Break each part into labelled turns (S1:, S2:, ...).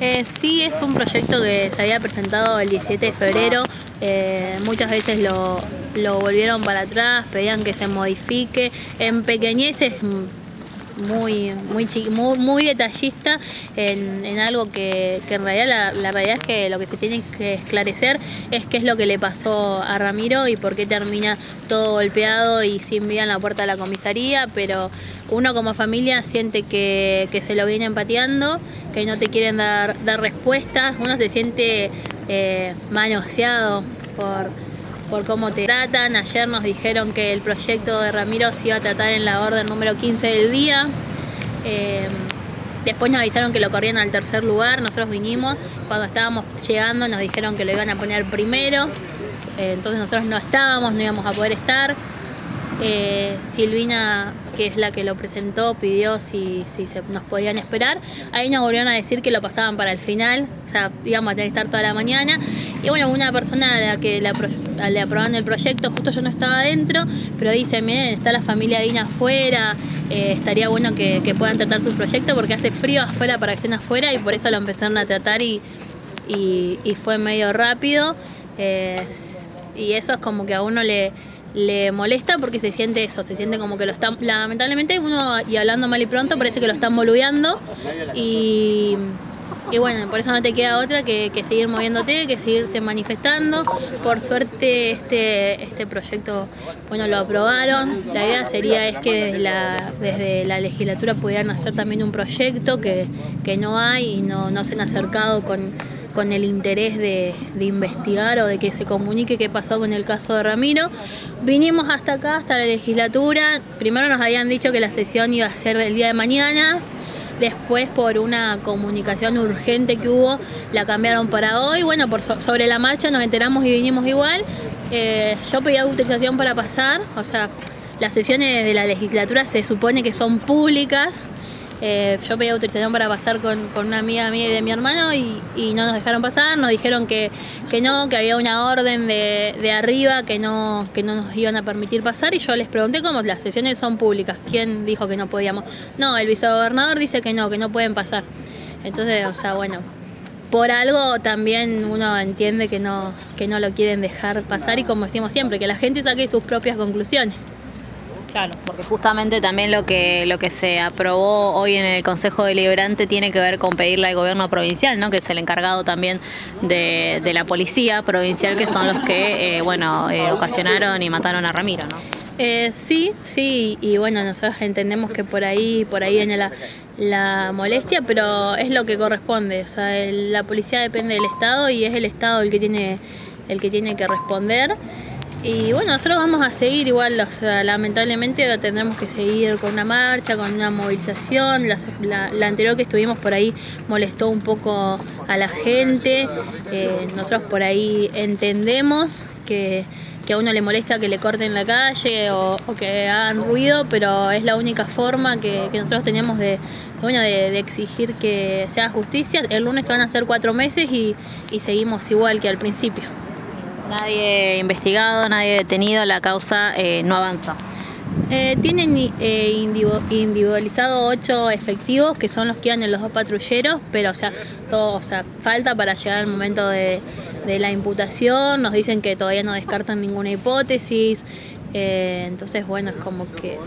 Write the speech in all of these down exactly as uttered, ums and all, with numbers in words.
S1: Eh, sí, es un proyecto que se había presentado el diecisiete de febrero. Eh, muchas veces lo, lo volvieron para atrás, pedían que se modifique. En pequeñeces muy, muy, chiqui, muy, muy detallista en, en algo que, que en realidad la, la realidad es que lo que se tiene que esclarecer es qué es lo que le pasó a Ramiro y por qué termina todo golpeado y sin vida en la puerta de la comisaría, pero uno como familia siente que, que se lo vienen pateando, que no te quieren dar, dar respuestas, uno se siente eh, manoseado por, por cómo te tratan. Ayer nos dijeron que el proyecto de Ramiro se iba a tratar en la orden número quince del día. Eh, después nos avisaron que lo corrían al tercer lugar, nosotros vinimos, cuando estábamos llegando nos dijeron que lo iban a poner primero, eh, entonces nosotros no estábamos, no íbamos a poder estar. Eh, Silvina, que es la que lo presentó, pidió si, si se, nos podían esperar. Ahí nos volvieron a decir que lo pasaban para el final, o sea, íbamos a tener que estar toda la mañana. Y bueno, una persona a la que le, apro le aprobaron el proyecto, justo yo no estaba adentro, pero dice, miren, está la familia Dina afuera, eh, estaría bueno que, que puedan tratar su proyecto porque hace frío afuera para que estén afuera, y por eso lo empezaron a tratar y, y, y fue medio rápido. Eh, y eso es como que a uno le... le molesta porque se siente eso, se siente como que lo están, lamentablemente uno, y hablando mal y pronto, parece que lo están boludeando y, y bueno, por eso no te queda otra que, que seguir moviéndote, que seguirte manifestando. Por suerte este, este proyecto, bueno, lo aprobaron. La idea sería es que desde la, desde la legislatura pudieran hacer también un proyecto que, que no hay y no, no se han acercado con con el interés de, de investigar o de que se comunique qué pasó con el caso de Ramiro. Vinimos hasta acá, hasta la legislatura. Primero nos habían dicho que la sesión iba a ser el día de mañana. Después, por una comunicación urgente que hubo, la cambiaron para hoy. Bueno, por so sobre la marcha nos enteramos y vinimos igual. Eh, yo pedí autorización para pasar. O sea, las sesiones de la legislatura se supone que son públicas. Eh, yo pedí autorización para pasar con, con una amiga mía y de mi hermano y, y no nos dejaron pasar, nos dijeron que, que no, que había una orden de, de arriba que no, que no nos iban a permitir pasar, y yo les pregunté cómo las sesiones son públicas, ¿quién dijo que no podíamos? No, el vicegobernador dice que no, que no pueden pasar. Entonces, o sea, bueno, por algo también uno entiende que no, que no lo quieren dejar pasar, y como decimos siempre, que la gente saque sus propias conclusiones.
S2: Claro, porque justamente también lo que lo que se aprobó hoy en el Consejo Deliberante tiene que ver con pedirle al gobierno provincial, ¿no? Que es el encargado también de, de la policía provincial, que son los que, eh, bueno, eh, ocasionaron y mataron a Ramiro, ¿no?
S1: Eh, sí, sí, y bueno, nosotros entendemos que por ahí, por ahí viene la, la molestia, pero es lo que corresponde. O sea, el, la policía depende del Estado y es el Estado el que tiene, el que tiene que responder. Y bueno, nosotros vamos a seguir igual, o sea, lamentablemente tendremos que seguir con una marcha, con una movilización. La, la, la anterior que estuvimos por ahí molestó un poco a la gente. Eh, nosotros por ahí entendemos que, que a uno le molesta que le corten la calle o, o que hagan ruido, pero es la única forma que, que nosotros tenemos de, bueno, de, de exigir que se haga justicia. El lunes van a ser cuatro meses y, y seguimos igual que al principio.
S2: Nadie investigado, nadie detenido, la causa eh, no avanza.
S1: Eh, tienen eh, individualizado ocho efectivos que son los que iban en los dos patrulleros, pero o sea, todo, o sea, falta para llegar al momento de, de la imputación. Nos dicen que todavía no descartan ninguna hipótesis. Eh, entonces, bueno, es como que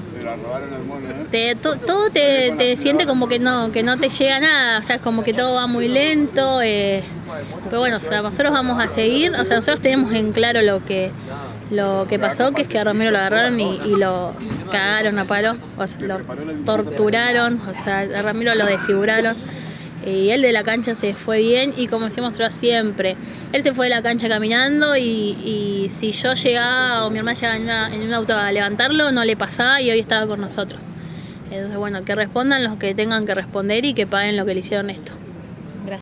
S1: te, to, todo te, te siente como que no, que no te llega nada, o sea, es como que todo va muy lento, eh, pero bueno, o sea, nosotros vamos a seguir, o sea, nosotros tenemos en claro lo que, lo que pasó, que es que a Ramiro lo agarraron y, y lo cagaron a palo, o sea, lo torturaron, o sea, a Ramiro lo desfiguraron. Y él de la cancha se fue bien, y como decimos nosotros siempre, él se fue de la cancha caminando y, y si yo llegaba o mi hermana llegaba en, una, en un auto a levantarlo, no le pasaba y hoy estaba con nosotros. Entonces, bueno, que respondan los que tengan que responder y que paguen lo que le hicieron esto.